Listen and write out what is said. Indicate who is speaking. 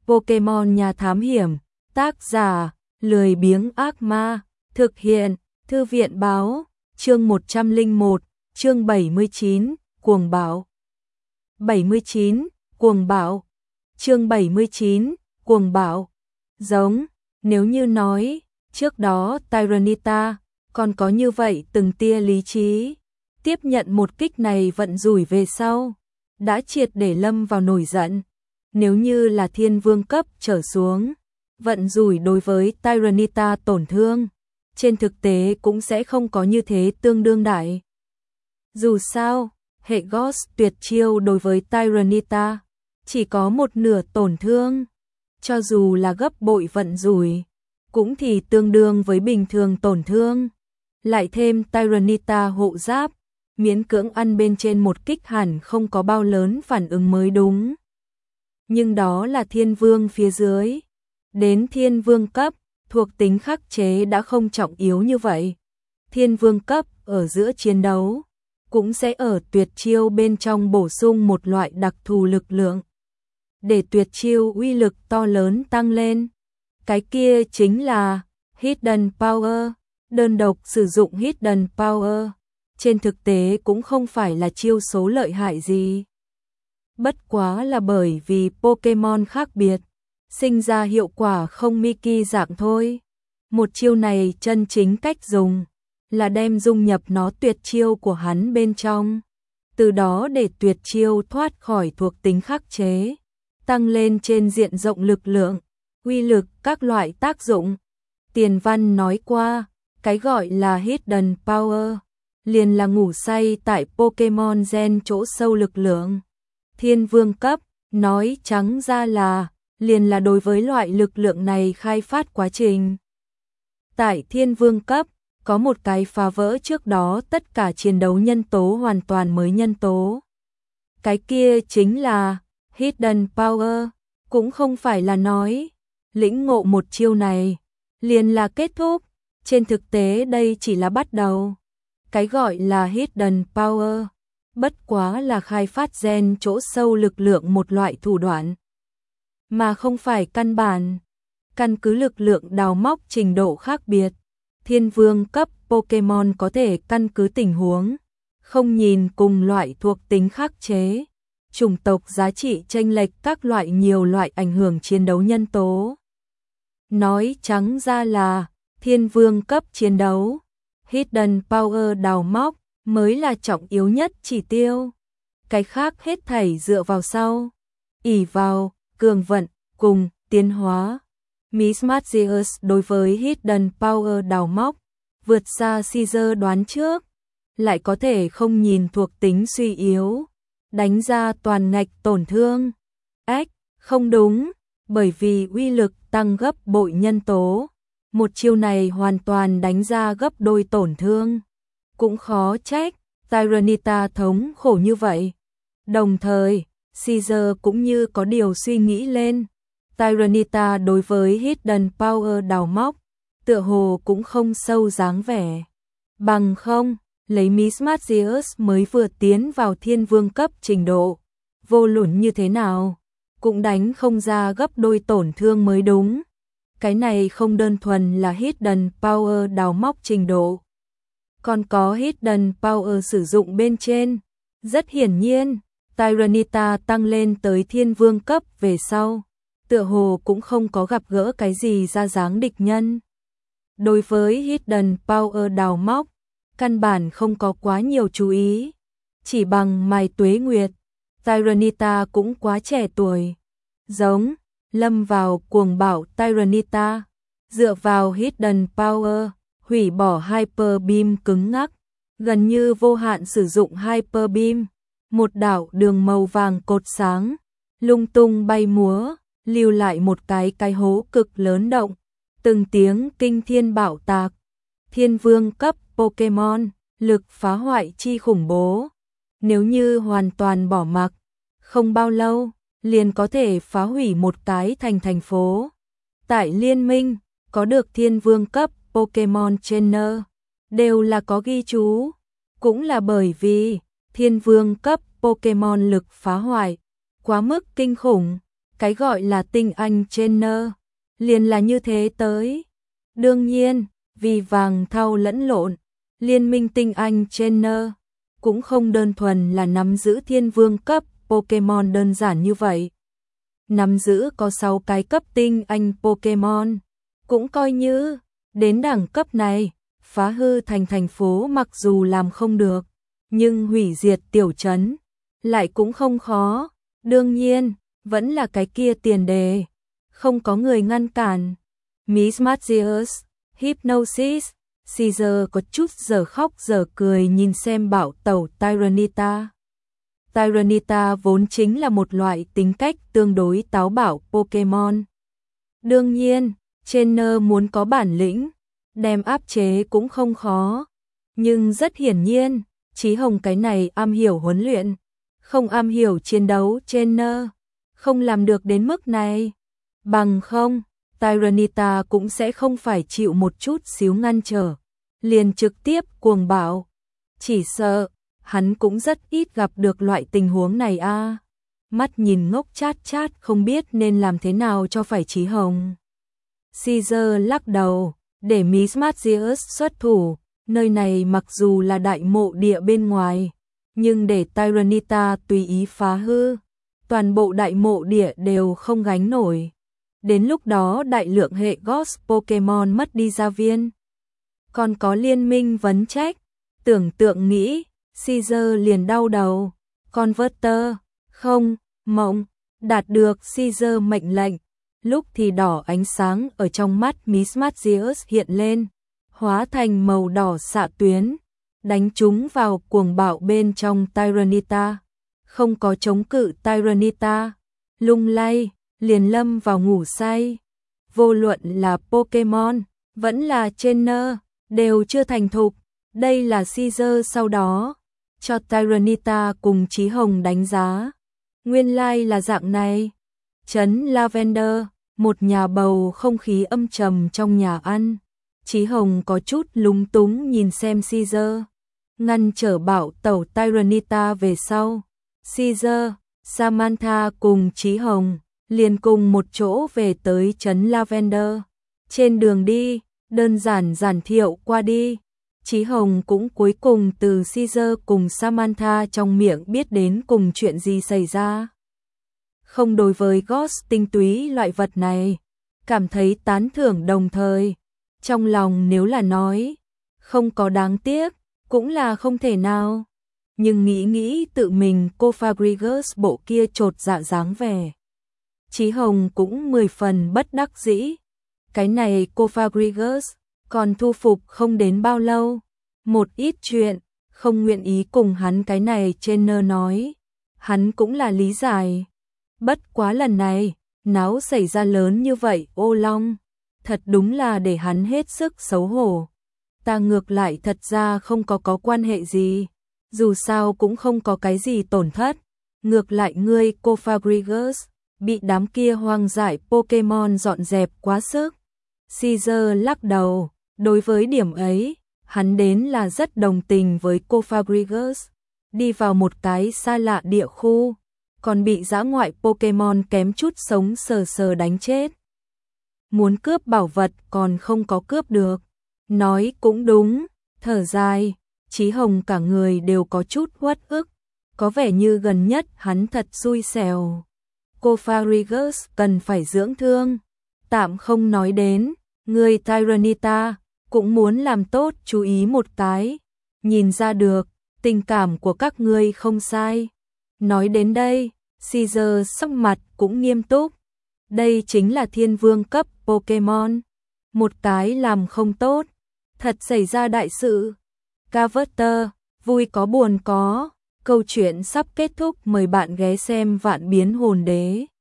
Speaker 1: Pokemon Nhà Thám Hiểm, tác giả, lười biếng ác ma, thực hiện, Thư viện báo, chương 101, chương 79, cuồng bạo. 79, cuồng bạo. Chương 79, cuồng bạo. Giống, nếu như nói, trước đó Tyranitar còn có như vậy từng tia lý trí, tiếp nhận một kích này vận rủi về sau, đã triệt để lâm vào nổi giận. Nếu như là thiên vương cấp trở xuống, vận rủi đối với Tyranitar tổn thương, trên thực tế cũng sẽ không có như thế tương đương đại. Dù sao, hệ Ghost tuyệt chiêu đối với Tyranitar chỉ có một nửa tổn thương, cho dù là gấp bội vận rủi, cũng thì tương đương với bình thường tổn thương. Lại thêm Tyranitar hộ giáp, miễn cưỡng ăn bên trên một kích hẳn không có bao lớn phản ứng mới đúng. Nhưng đó là thiên vương phía dưới. Đến thiên vương cấp, thuộc tính khắc chế đã không trọng yếu như vậy. Thiên vương cấp ở giữa chiến đấu, cũng sẽ ở tuyệt chiêu bên trong bổ sung một loại đặc thù lực lượng, để tuyệt chiêu uy lực to lớn tăng lên. Cái kia chính là Hidden Power. Đơn độc sử dụng Hidden Power, trên thực tế cũng không phải là chiêu số lợi hại gì. Bất quá là bởi vì Pokemon khác biệt, sinh ra hiệu quả không Mickey dạng thôi. Một chiêu này chân chính cách dùng là đem dung nhập nó tuyệt chiêu của hắn bên trong, từ đó để tuyệt chiêu thoát khỏi thuộc tính khắc chế, tăng lên trên diện rộng lực lượng, uy lực các loại tác dụng. Tiền văn nói qua, cái gọi là Hidden Power liền là ngủ say tại Pokemon Gen chỗ sâu lực lượng. Thiên vương cấp, nói trắng ra là, liền là đối với loại lực lượng này khai phát quá trình. Tại thiên vương cấp, có một cái phá vỡ trước đó tất cả chiến đấu nhân tố hoàn toàn mới nhân tố. Cái kia chính là Hidden Power, cũng không phải là nói, lĩnh ngộ một chiêu này, liền là kết thúc. Trên thực tế đây chỉ là bắt đầu. Cái gọi là Hidden Power, bất quá là khai phát gen chỗ sâu lực lượng một loại thủ đoạn, mà không phải căn bản. Căn cứ lực lượng đào móc trình độ khác biệt, thiên vương cấp Pokemon có thể căn cứ tình huống, không nhìn cùng loại thuộc tính khắc chế, chủng tộc giá trị chênh lệch các loại nhiều loại ảnh hưởng chiến đấu nhân tố. Nói trắng ra là, thiên vương cấp chiến đấu, Hidden Power đào móc mới là trọng yếu nhất chỉ tiêu. Cái khác hết thảy dựa vào sau, ỷ vào, cường vận, cùng, tiến hóa. Miss Magius đối với Hidden Power đào móc, vượt xa Caesar đoán trước, lại có thể không nhìn thuộc tính suy yếu, đánh ra toàn ngạch tổn thương. Không đúng, bởi vì uy lực tăng gấp bội nhân tố. Một chiêu này hoàn toàn đánh ra gấp đôi tổn thương. Cũng khó trách, Tyranitar thống khổ như vậy. Đồng thời, Caesar cũng như có điều suy nghĩ lên. Tyranitar đối với Hidden Power đào móc, tựa hồ cũng không sâu dáng vẻ. Bằng không, lấy Miss Magius mới vừa tiến vào thiên vương cấp trình độ, vô luận như thế nào, cũng đánh không ra gấp đôi tổn thương mới đúng. Cái này không đơn thuần là Hidden Power đào móc trình độ, còn có Hidden Power sử dụng bên trên. Rất hiển nhiên, Tyranitar tăng lên tới thiên vương cấp về sau, tựa hồ cũng không có gặp gỡ cái gì ra dáng địch nhân. Đối với Hidden Power đào móc, căn bản không có quá nhiều chú ý. Chỉ bằng Mai Tuế Nguyệt, Tyranitar cũng quá trẻ tuổi. Giống, lâm vào cuồng bạo Tyranitar, dựa vào Hidden Power, hủy bỏ Hyper Beam cứng ngắc, gần như vô hạn sử dụng Hyper Beam, một đạo đường màu vàng cột sáng, lung tung bay múa, lưu lại một cái hố cực lớn động, từng tiếng kinh thiên bạo tạc. Thiên vương cấp Pokemon, lực phá hoại chi khủng bố. Nếu như hoàn toàn bỏ mặc, không bao lâu, liền có thể phá hủy một cái thành phố. Tại liên minh, có được thiên vương cấp Pokemon Trainer, đều là có ghi chú. Cũng là bởi vì, thiên vương cấp Pokemon lực phá hoại quá mức kinh khủng, Cái gọi là tinh anh trainer, liền là như thế tới. Đương nhiên, vì vàng thau lẫn lộn, liên minh tinh anh trainer cũng không đơn thuần là nắm giữ thiên vương cấp Pokemon đơn giản như vậy. Nắm giữ có 6 cái cấp tinh anh Pokemon, cũng coi như đến đẳng cấp này, phá hư thành phố mặc dù làm không được, nhưng hủy diệt tiểu trấn lại cũng không khó. Đương nhiên, vẫn là cái kia tiền đề, không có người ngăn cản. Miss Magius, Hypnosis, Caesar có chút giờ khóc giờ cười nhìn xem bảo tẩu Tyranitar. Tyranitar vốn chính là một loại tính cách tương đối táo bạo Pokemon. Đương nhiên, trainer muốn có bản lĩnh, đem áp chế cũng không khó. Nhưng rất hiển nhiên, Chí Hồng cái này am hiểu huấn luyện, không am hiểu chiến đấu trainer, không làm được đến mức này. Bằng không, Tyranitar cũng sẽ không phải chịu một chút xíu ngăn trở, liền trực tiếp cuồng bạo. Chỉ sợ, hắn cũng rất ít gặp được loại tình huống này a. Mắt nhìn ngốc chát chát không biết nên làm thế nào cho phải Chí Hồng. Caesar lắc đầu, để Miss Magius xuất thủ, nơi này mặc dù là đại mộ địa bên ngoài, nhưng để Tyranitar tùy ý phá hư, toàn bộ đại mộ địa đều không gánh nổi. Đến lúc đó đại lượng hệ Ghost Pokemon mất đi gia viên. Còn có liên minh vấn trách, tưởng tượng nghĩ, Caesar liền đau đầu. Converter, không, mộng, đạt được Caesar mệnh lệnh. Lúc thì đỏ ánh sáng ở trong mắt Miss Magius hiện lên, hóa thành màu đỏ xạ tuyến, đánh chúng vào cuồng bạo bên trong Tyranitar. Không có chống cự Tyranitar, lung lay, liền lâm vào ngủ say. Vô luận là Pokemon, vẫn là trainer, đều chưa thành thục. Đây là Caesar sau đó cho Tyranitar cùng Chí Hồng đánh giá. Nguyên lai là dạng này. Trấn Lavender, một nhà bầu không khí âm trầm trong nhà ăn. Chí Hồng có chút lúng túng nhìn xem Caesar, ngăn trở bảo tẩu Tyranitar về sau. Caesar, Samantha cùng Chí Hồng liền cùng một chỗ về tới trấn Lavender. Trên đường đi, đơn giản giản thiệu qua đi, Chí Hồng cũng cuối cùng từ Caesar cùng Samantha trong miệng biết đến cùng chuyện gì xảy ra. Không đối với Ghost tinh túy loại vật này, cảm thấy tán thưởng đồng thời. Trong lòng nếu là nói, không có đáng tiếc, cũng là không thể nào. Nhưng nghĩ tự mình cô Fabregas bộ kia trột dạ dáng vẻ. Chí Hồng cũng 10 phần bất đắc dĩ. Cái này cô Fabregas còn thu phục không đến bao lâu. Một ít chuyện, không nguyện ý cùng hắn cái này trainer nói. Hắn cũng là lý giải. Bất quá lần này, náo xảy ra lớn như vậy ô long. Thật đúng là để hắn hết sức xấu hổ. Ta ngược lại thật ra không có quan hệ gì. Dù sao cũng không có cái gì tổn thất. Ngược lại ngươi cô Fabregas bị đám kia hoang dại Pokemon dọn dẹp quá sức. Caesar lắc đầu, đối với điểm ấy, hắn đến là rất đồng tình với cô Fabregas. Đi vào một cái xa lạ địa khu, còn bị dã ngoại Pokemon kém chút sống sờ đánh chết. Muốn cướp bảo vật còn không có cướp được. Nói cũng đúng, thở dài, Chí Hồng cả người đều có chút uất ức. Có vẻ như gần nhất hắn thật xui xẻo. Cô Fabregas cần phải dưỡng thương. Tạm không nói đến, người Tyranitar cũng muốn làm tốt chú ý một cái. Nhìn ra được, tình cảm của các ngươi không sai. Nói đến đây, Caesar sắc mặt cũng nghiêm túc. Đây chính là thiên vương cấp Pokemon. Một cái làm không tốt, thật xảy ra đại sự. Carver, vui có buồn có. Câu chuyện sắp kết thúc, mời bạn ghé xem Vạn Biến Hồn Đế.